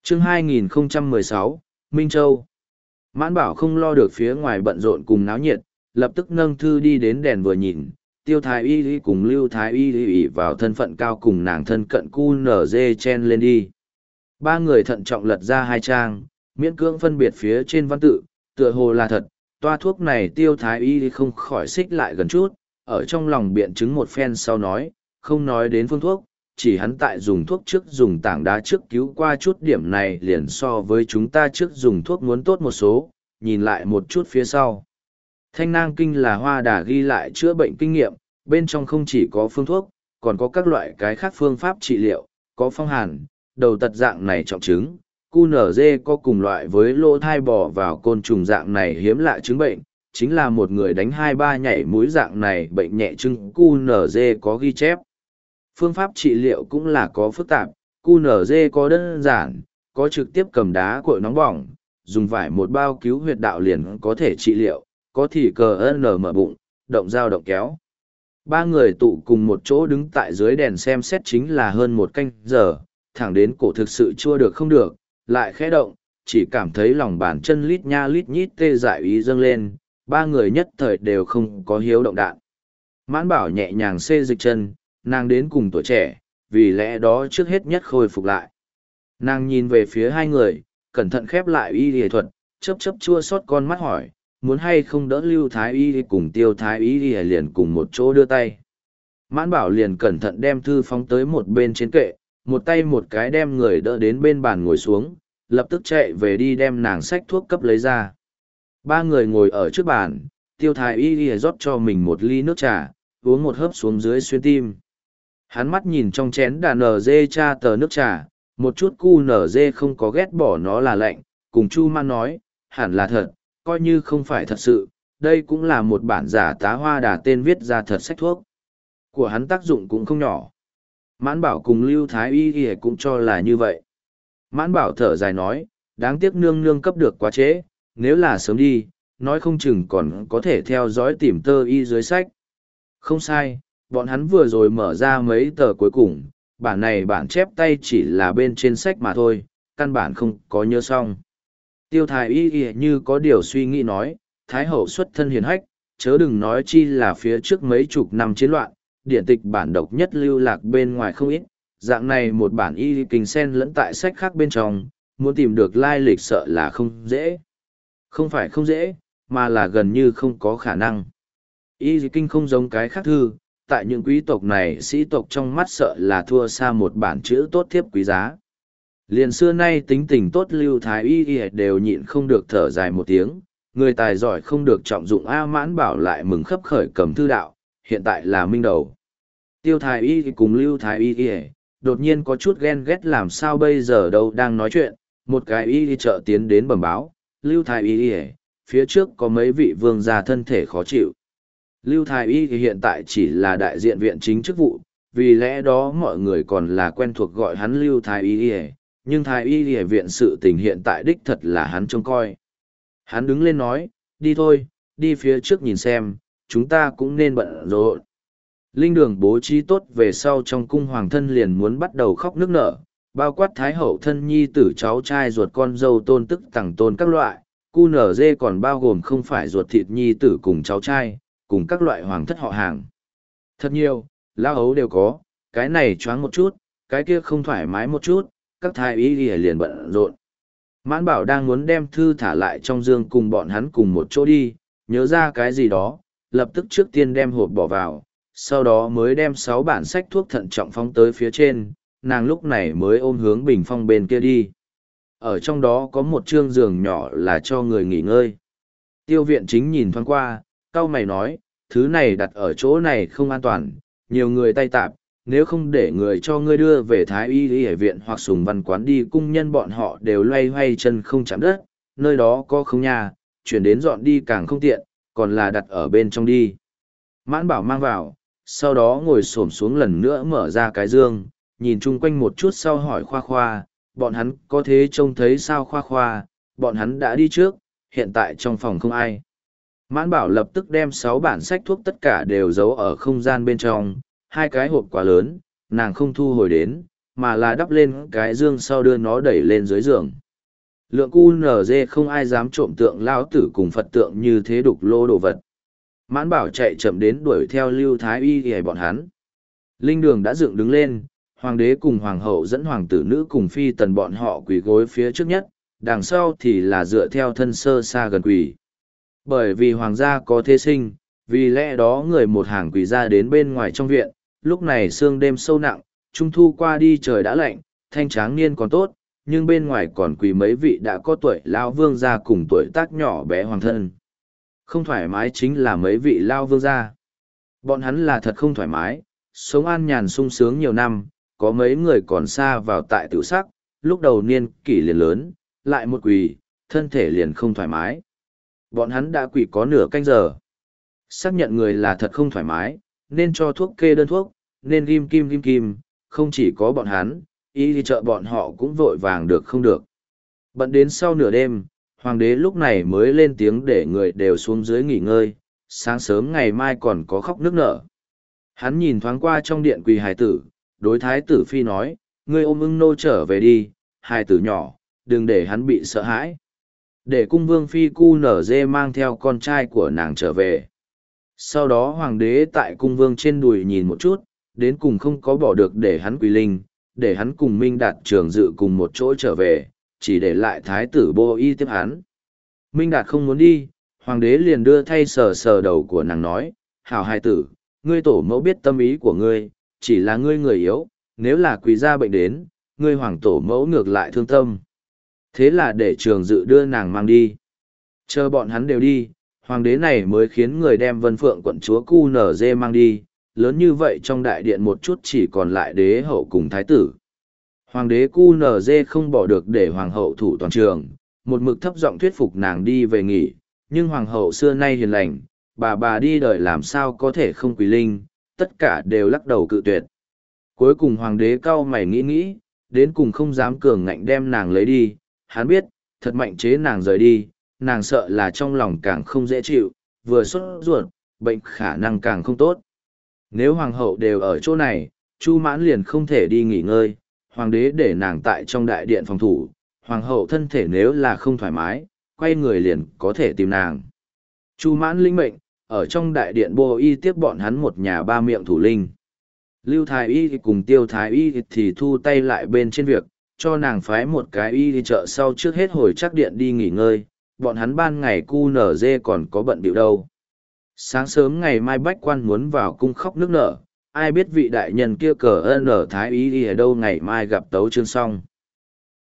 Chương 2016, Minh Châu. Mãn Bảo không lo được phía ngoài bận rộn cùng náo nhiệt, lập tức nâng thư đi đến đèn vừa nhìn, Tiêu Thái Y cùng Lưu Thái Y vào thân phận cao cùng nàng thân cận QNZ chen lên đi. Ba người thận trọng lật ra hai trang, miễn cưỡng phân biệt phía trên văn tự, tựa hồ là thật, toa thuốc này Tiêu Thái Y không khỏi xích lại gần chút, ở trong lòng biện chứng một phen sau nói, không nói đến phương thuốc, chỉ hắn tại dùng thuốc trước dùng tảng đá trước cứu qua chút điểm này liền so với chúng ta trước dùng thuốc muốn tốt một số, nhìn lại một chút phía sau. Thanh nang kinh là hoa đà ghi lại chữa bệnh kinh nghiệm, bên trong không chỉ có phương thuốc, còn có các loại cái khác phương pháp trị liệu, có phong hàn, đầu tật dạng này trọng chứng, QNZ có cùng loại với lỗ thai bò vào côn trùng dạng này hiếm lạ chứng bệnh, chính là một người đánh 2-3 nhảy mũi dạng này bệnh nhẹ chứng QNZ có ghi chép. Phương pháp trị liệu cũng là có phức tạp, QNZ có đơn giản, có trực tiếp cầm đá cội nóng bỏng, dùng vải một bao cứu huyệt đạo liền có thể trị liệu, có thì cờ n mở bụng, động dao động kéo. Ba người tụ cùng một chỗ đứng tại dưới đèn xem xét chính là hơn một canh giờ, thẳng đến cổ thực sự chua được không được, lại khẽ động, chỉ cảm thấy lòng bàn chân lít nha lít nhít tê dại ý dâng lên, ba người nhất thời đều không có hiếu động đạn. Mãn Bảo nhẹ nhàng xê dịch chân, nàng đến cùng tuổi trẻ, vì lẽ đó trước hết nhất khôi phục lại. Nàng nhìn về phía hai người, cẩn thận khép lại y y thuật, chớp chớp chua xót con mắt hỏi, muốn hay không đỡ Lưu Thái Y cùng Tiêu Thái Y liền cùng một chỗ đưa tay. Mãn Bảo liền cẩn thận đem thư phóng tới một bên trên kệ, một tay một cái đem người đỡ đến bên bàn ngồi xuống, lập tức chạy về đi đem nàng xách thuốc cấp lấy ra. Ba người ngồi ở trước bàn, Tiêu Thái Y rót cho mình một ly nước trà, uống một hớp xuống dưới xuyên tim. Hắn mắt nhìn trong chén đàn NG cha tờ nước trà, một chút QNZ không có ghét bỏ nó là lạnh, cùng Chu Man nói, hẳn là thật, coi như không phải thật sự, đây cũng là một bản giả tá hoa đà tên viết ra thật sách thuốc. Của hắn tác dụng cũng không nhỏ. Mãn Bảo cùng Lưu Thái Y cũng cho là như vậy. Mãn Bảo thở dài nói, đáng tiếc nương nương cấp được quá trễ, nếu là sớm đi, nói không chừng còn có thể theo dõi tìm tơ y dưới sách. Không sai, bọn hắn vừa rồi mở ra mấy tờ cuối cùng, bản này bản chép tay chỉ là bên trên sách mà thôi, căn bản không có nhớ xong. Tiêu Thái Y như có điều suy nghĩ nói, Thái hậu xuất thân hiền hách, chớ đừng nói chi là phía trước mấy chục năm chiến loạn, điển tịch bản độc nhất lưu lạc bên ngoài không ít, dạng này một bản y kinh sen lẫn tại sách khác bên trong, muốn tìm được lai lịch sợ là không dễ. Không phải không dễ, mà là gần như không có khả năng. Y kinh không giống cái khác thư, tại những quý tộc này sĩ tộc trong mắt sợ là thua xa một bản chữ tốt thiếp quý giá. Liền xưa nay tính tình tốt Lưu Thái Y đều nhịn không được thở dài một tiếng, người tài giỏi không được trọng dụng A. Mãn Bảo lại mừng khấp khởi cầm thư đạo, hiện tại là minh đầu. Tiêu Thái Y cùng Lưu Thái Y đột nhiên có chút ghen ghét làm sao bây giờ đâu đang nói chuyện, một cái y chợ tiến đến bẩm báo, Lưu Thái Y phía trước có mấy vị vương gia thân thể khó chịu. Lưu Thái Y hiện tại chỉ là đại diện viện chính chức vụ, vì lẽ đó mọi người còn là quen thuộc gọi hắn Lưu Thái Y, nhưng Thái Y viện sự tình hiện tại đích thật là hắn trông coi. Hắn đứng lên nói, đi thôi, đi phía trước nhìn xem, chúng ta cũng nên bận rộn. Linh đường bố trí tốt về sau trong cung hoàng thân liền muốn bắt đầu khóc nức nở, bao quát thái hậu thân nhi tử cháu trai ruột con dâu tôn tức tẳng tôn các loại, QNZ còn bao gồm không phải ruột thịt nhi tử cùng cháu trai, cùng các loại hoàng thất họ hàng. Thật nhiều, lao ấu đều có, cái này choáng một chút, cái kia không thoải mái một chút, các thái y liền bận rộn. Mãn Bảo đang muốn đem thư thả lại trong dương cùng bọn hắn cùng một chỗ đi, nhớ ra cái gì đó, lập tức trước tiên đem hộp bỏ vào, sau đó mới đem 6 bản sách thuốc thận trọng phóng tới phía trên, nàng lúc này mới ôm hướng bình phong bên kia đi. Ở trong đó có một chương giường nhỏ là cho người nghỉ ngơi. Tiêu viện chính nhìn thoáng qua, cau mày nói, thứ này đặt ở chỗ này không an toàn, nhiều người tay tạp, nếu không để người cho ngươi đưa về Thái Y Y viện hoặc Sùng Văn quán đi cung nhân bọn họ đều loay hoay chân không chạm đất, nơi đó có không nhà, chuyển đến dọn đi càng không tiện, còn là đặt ở bên trong đi. Mãn Bảo mang vào, sau đó ngồi xổm xuống lần nữa mở ra cái dương, nhìn chung quanh một chút sau hỏi Khoa Khoa, bọn hắn có thế trông thấy sao Khoa Khoa, bọn hắn đã đi trước, hiện tại trong phòng không ai. Mãn Bảo lập tức đem 6 bản sách thuốc tất cả đều giấu ở không gian bên trong, 2 cái hộp quá lớn, nàng không thu hồi đến, mà là đắp lên cái dương sau đưa nó đẩy lên dưới giường. Lượng QNZ không ai dám trộm tượng lão tử cùng Phật tượng như thế đục lô đồ vật. Mãn Bảo chạy chậm đến đuổi theo Lưu Thái Y thì bọn hắn. Linh đường đã dựng đứng lên, hoàng đế cùng hoàng hậu dẫn hoàng tử nữ cùng phi tần bọn họ quỳ gối phía trước nhất, đằng sau thì là dựa theo thân sơ xa gần quỳ. Bởi vì hoàng gia có thế sinh, vì lẽ đó người một hàng quỳ ra đến bên ngoài trong viện, lúc này sương đêm sâu nặng, trung thu qua đi trời đã lạnh, thanh tráng niên còn tốt, nhưng bên ngoài còn quỳ mấy vị đã có tuổi lao vương gia cùng tuổi tác nhỏ bé hoàng thân. Không thoải mái chính là mấy vị lao vương gia. Bọn hắn là thật không thoải mái, sống an nhàn sung sướng nhiều năm, có mấy người còn xa vào tại tiểu sắc, lúc đầu niên kỷ liền lớn, lại một quỳ, thân thể liền không thoải mái. Bọn hắn đã quỳ có nửa canh giờ. Xác nhận người là thật không thoải mái, nên cho thuốc kê đơn thuốc, nên ghim kim, không chỉ có bọn hắn, y đi chợ bọn họ cũng vội vàng được không được. Bận đến sau nửa đêm, hoàng đế lúc này mới lên tiếng để người đều xuống dưới nghỉ ngơi, sáng sớm ngày mai còn có khóc nức nở. Hắn nhìn thoáng qua trong điện quỳ hài tử, đối thái tử phi nói, ngươi ôm ưng nô trở về đi, hài tử nhỏ, đừng để hắn bị sợ hãi. Để cung vương phi cu nở dê mang theo con trai của nàng trở về. Sau đó hoàng đế tại cung vương trên đùi nhìn một chút, đến cùng không có bỏ được để hắn quỳ linh, để hắn cùng Minh Đạt Trường Dự cùng một chỗ trở về, chỉ để lại thái tử Bô Y tiếp hắn. Minh Đạt không muốn đi, hoàng đế liền đưa thay sờ sờ đầu của nàng nói, hảo hài tử, ngươi tổ mẫu biết tâm ý của ngươi, chỉ là ngươi người yếu, nếu là quỳ gia bệnh đến, ngươi hoàng tổ mẫu ngược lại thương tâm. Thế là để Trường Dự đưa nàng mang đi. Chờ bọn hắn đều đi, hoàng đế này mới khiến người đem Vân Phượng quận chúa QNZ mang đi, lớn như vậy trong đại điện một chút chỉ còn lại đế hậu cùng thái tử. Hoàng đế QNZ không bỏ được để hoàng hậu thủ toàn trường, một mực thấp giọng thuyết phục nàng đi về nghỉ, nhưng hoàng hậu xưa nay hiền lành, bà đi đời làm sao có thể không quỳ linh, tất cả đều lắc đầu cự tuyệt. Cuối cùng hoàng đế cau mày nghĩ, đến cùng không dám cường ngạnh đem nàng lấy đi, hắn biết, thật mạnh chế nàng rời đi, nàng sợ là trong lòng càng không dễ chịu, vừa sốt ruột, bệnh khả năng càng không tốt. Nếu hoàng hậu đều ở chỗ này, Chu Mãn liền không thể đi nghỉ ngơi, hoàng đế để nàng tại trong đại điện phòng thủ, hoàng hậu thân thể nếu là không thoải mái, quay người liền có thể tìm nàng. Chu Mãn linh mệnh, ở trong đại điện Bô Y tiếp bọn hắn một nhà ba miệng thủ linh. Lưu Thái Y cùng Tiêu Thái Y thì thu tay lại bên trên việc, cho nàng phái một cái y đi chợ sau trước hết hồi chắc điện đi nghỉ ngơi, bọn hắn ban ngày QNZ còn có bận điệu đâu. Sáng sớm ngày mai bách quan muốn vào cung khóc nức nở, ai biết vị đại nhân kia cờ ơn ở Thái Y ở đâu ngày mai gặp Tấu Chương xong.